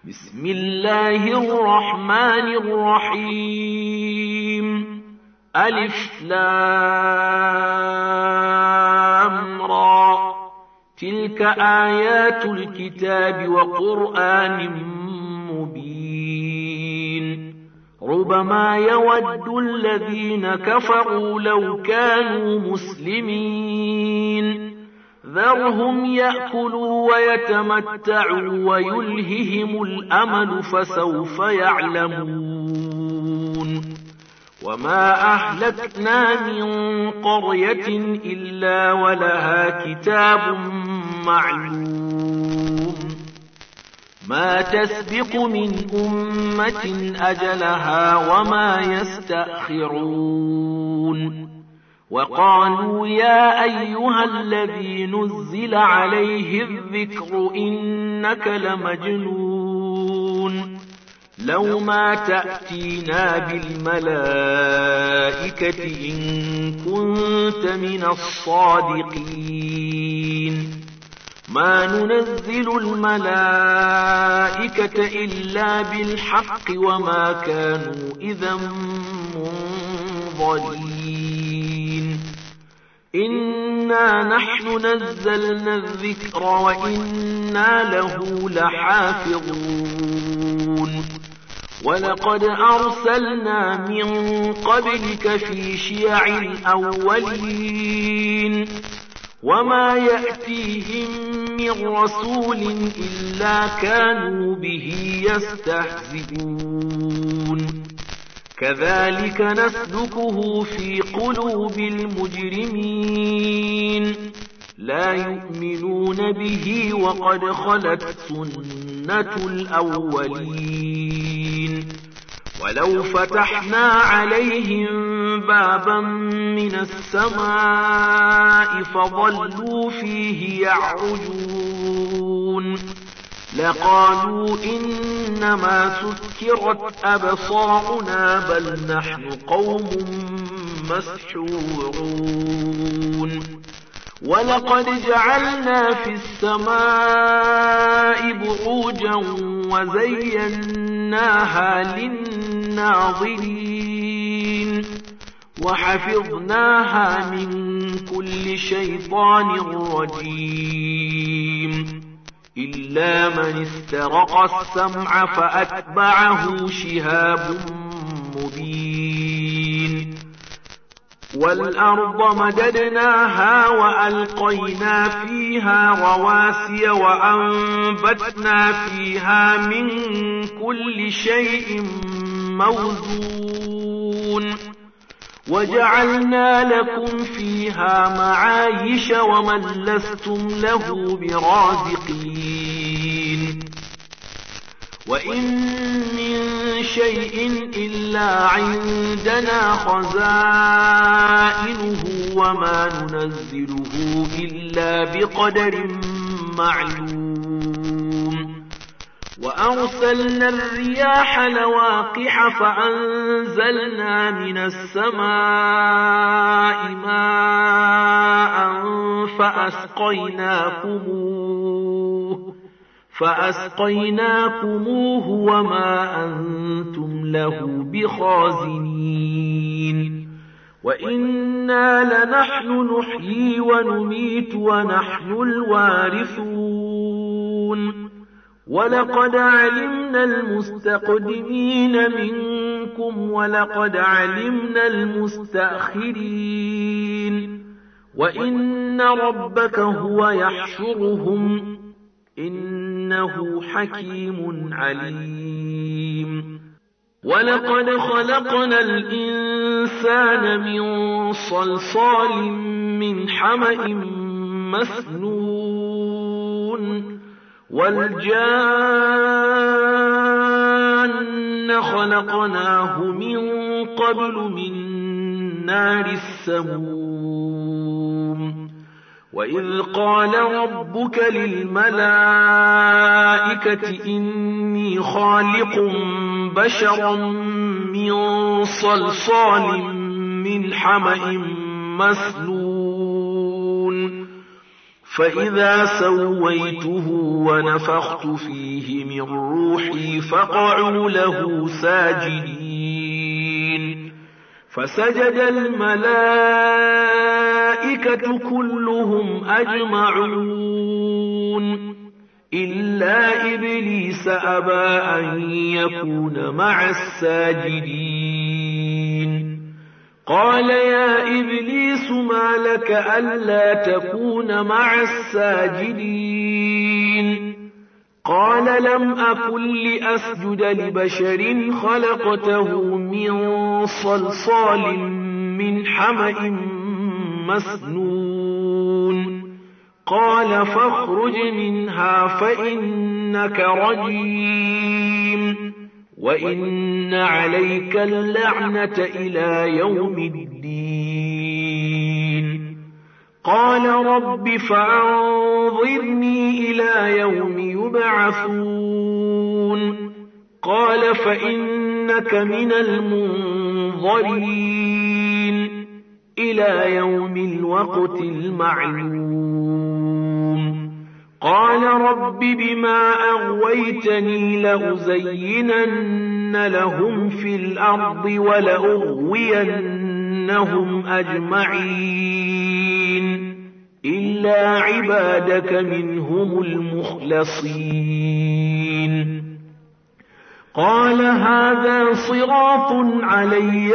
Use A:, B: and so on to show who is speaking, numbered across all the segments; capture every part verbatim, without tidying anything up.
A: بسم الله الرحمن الرحيم ألف لام را تلك آيات الكتاب وقرآن مبين ربما يود الذين كفروا لو كانوا مسلمين ذرهم يأكلوا ويتمتعوا ويلههم الأمل فسوف يعلمون وما أهلكنا من قرية إلا ولها كتاب معلوم ما تسبق من أمة أجلها وما يستأخرون وقالوا يا أيها الذي نزل عليه الذكر إنك لمجنون لو ما تأتينا بالملائكة إن كنت من الصادقين ما ننزل الملائكة إلا بالحق وما كانوا إذا منظرين إنا نحن نزلنا الذكر وإنا له لحافظون ولقد أرسلنا من قبلك في شيع الأولين وما يأتيهم من رسول إلا كانوا به يستهزئون كذلك نسلكه في قلوب المجرمين لا يؤمنون به وقد خلت سنة الأولين ولو فتحنا عليهم بابا من السماء فظلوا فيه يعرجون لقالوا إنما سكرت أبصارنا بل نحن قوم مسحورون ولقد جعلنا في السماء بروجا وزيناها للناظرين وحفظناها من كل شيطان رجيم إلا من استرق السمع فأتبعه شهاب مبين والأرض مددناها وألقينا فيها رواسي وأنبتنا فيها من كل شيء موزون وجعلنا لكم فيها معايش ومن لستم له برازقين وإن من شيء إلا عندنا خزائنه وما ننزله إلا بقدر معلوم وأرسلنا الرياح لواقح فأنزلنا من السماء ماء فأسقيناكموه فأسقيناكموه وما أنتم له بخازنين وإنا لنحن نحيي ونميت ونحن الوارثون ولقد علمنا المستقدمين منكم ولقد علمنا المستأخرين وإن ربك هو يحشرهم إنه حكيم عليم ولقد خلقنا الإنسان من صلصال من حمأ مسنون والجان خلقناه من قبل من نار السموم وإذ قال ربك للملائكة إني خالق بشرا من صلصال من حمأ مسنون فإذا سويته ونفخت فيه من روحي فقعوا له ساجدين فسجد الملائكة كلهم أجمعون إلا إبليس أبى أن يكون مع الساجدين قال يا إبليس ما لك ألا تكون مع الساجدين قال لم أكن لأسجد لبشر خلقته من صلصال من حمأ مسنون قال فاخرج منها فإنك رجيم وإن عليك اللعنة إلى يوم الدين قال رب فأنظرني إلى يوم يبعثون قال فإنك من المنظرين إلى يوم الوقت المعلوم قال رب بما أغويتني لأزينن لهم في الأرض ولأغوينهم أجمعين إلا عبادك منهم المخلصين قال هذا صراط علي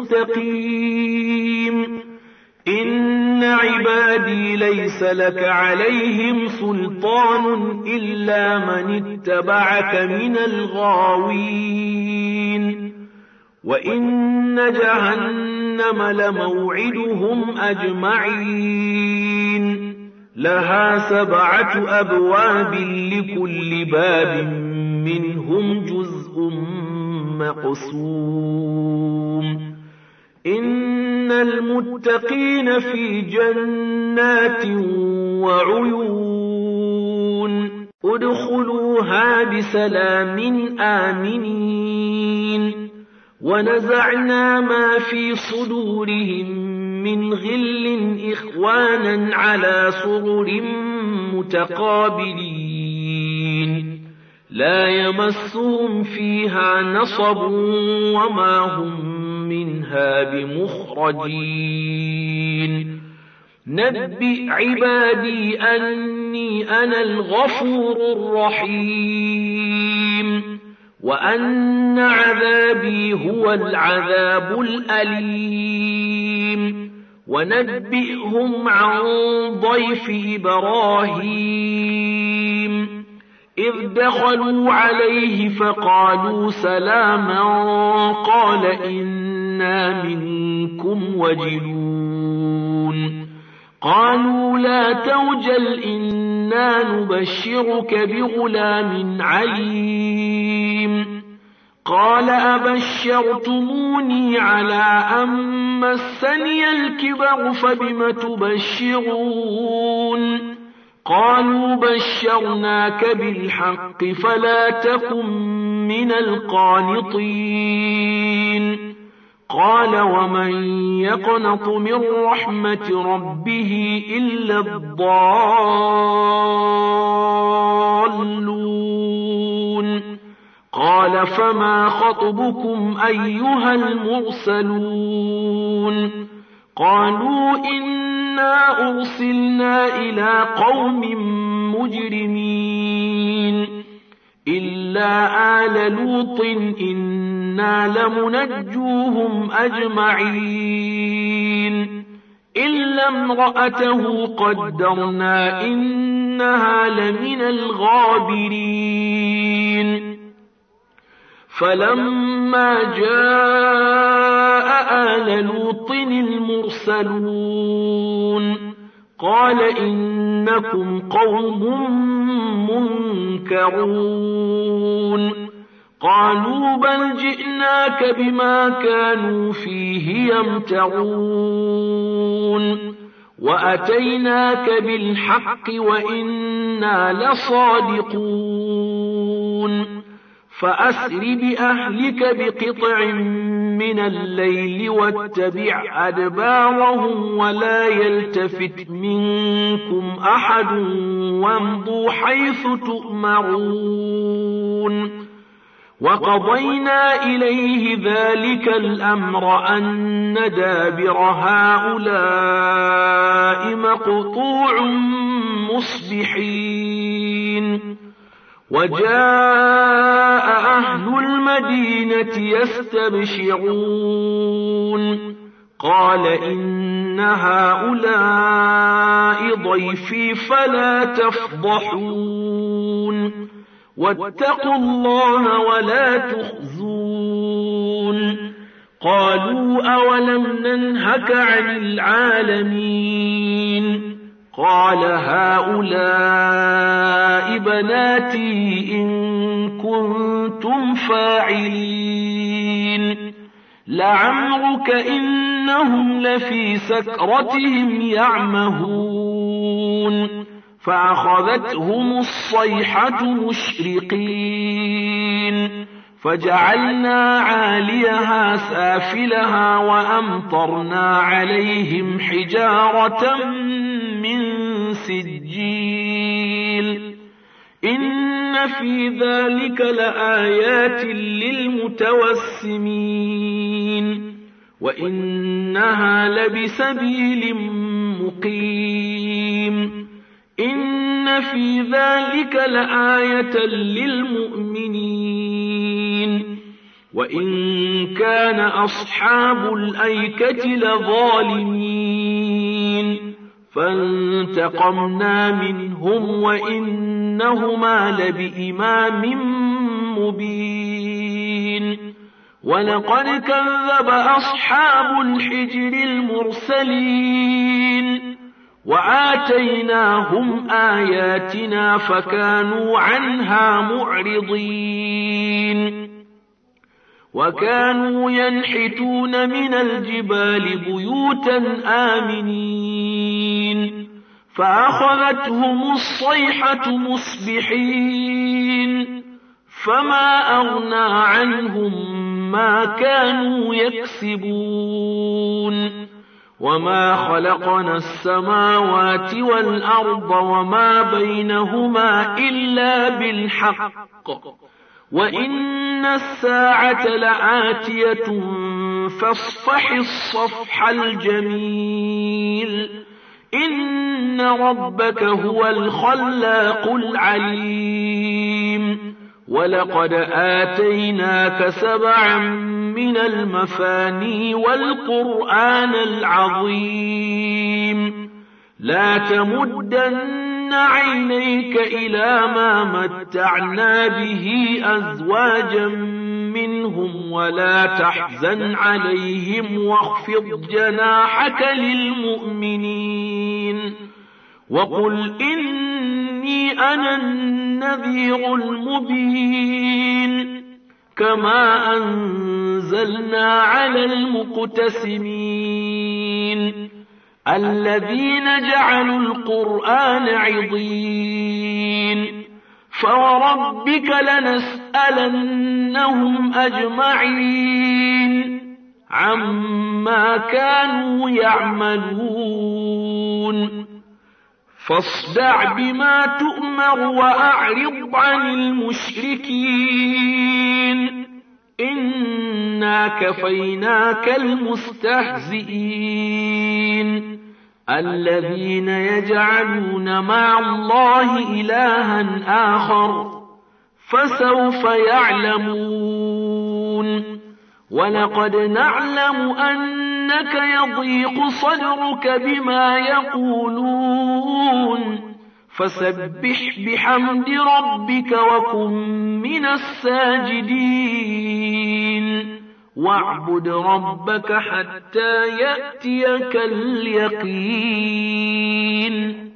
A: مستقيم إن عبادي ليس لك عليهم سلطان إلا من اتبعك من الغاوين وإن جهنم لموعدهم أجمعين لها سبعة أبواب لكل باب منهم جزء مقسوم إن المتقين في جنات وعيون ادخلوها بسلام آمنين ونزعنا ما في صدورهم من غل إخوانا على سرر متقابلين لا يمسهم فيها نصب وما هم منها بمخرجين نبئ عبادي أني أنا الغفور الرحيم وأن عذابي هو العذاب الأليم ونبئهم عن ضيف إبراهيم إذ دخلوا عليه فقالوا سلاما قال إنا منكم وجلون قالوا لا توجل إنا نبشرك بغلام عليم قال أبشرتموني على أن مسني الكبر فبم تبشرون قالوا بشرناك بالحق فلا تكن من القانطين قال ومن يقنط من رحمة ربه إلا الضالون قال فما خطبكم أيها المرسلون قالوا إنا أرسلنا إلى قوم مجرمين إلا آل لوط إنا لمنجوهم أجمعين إلا امرأته قدرنا إنها لمن الغابرين فلما جاء آل لوط المرسلون قال إنكم قوم منكرون قالوا بل جئناك بما كانوا فيه يمترون وأتيناك بالحق وإنا لصادقون فأسر بأهلك بقطع من الليل واتبع أدبارهم ولا يلتفت منكم أحد وامضوا حيث تؤمرون وقضينا إليه ذلك الأمر أن دابر هؤلاء مقطوع مصبحين وجاء أهل المدينة يستبشرون قال إن هؤلاء ضيفي فلا تفضحون واتقوا الله ولا تخزون قالوا أولم ننهك عن العالمين قال هؤلاء بناتي إن كنتم فاعلين لعمرك إنهم لفي سكرتهم يعمهون فأخذتهم الصيحة مشرقين فجعلنا عاليها سافلها وأمطرنا عليهم حجارة من سجيل إن في ذلك لآيات للمتوسمين وإنها لبسبيل مقيم إن في ذلك لآية للمؤمنين وإن كان أصحاب الأيكة لظالمين فانتقمنا منهم وإنهما لبإمام مبين ولقد كذب أصحاب الحجر المرسلين وآتيناهم آياتنا فكانوا عنها معرضين وكانوا ينحتون من الجبال بيوتا آمنين فأخذتهم الصيحة مصبحين فما أغنى عنهم ما كانوا يكسبون وما خلقنا السماوات والأرض وما بينهما إلا بالحق وإن الساعة لآتية فاصفح الصفح الجميل إن ربك هو الخلاق العليم ولقد آتيناك سبعا من المثاني والقرآن العظيم لا تمدن عينيك إلى ما متعنا به أزواجا منهم ولا تحزن عليهم واخفض جناحك للمؤمنين وقل إني أنا النذير المبين كما أنزلنا على المقتسمين الذين جعلوا القرآن عضين فوربك لنسألنهم أجمعين عما كانوا يعملون فاصدع بما تؤمر وأعرض عن المشركين إنا كفيناك المستهزئين الذين يجعلون مع الله إلها آخر فسوف يعلمون ولقد نعلم أنك يضيق صدرك بما يقولون فسبح بحمد ربك وكن من الساجدين واعبد ربك حتى يأتيك اليقين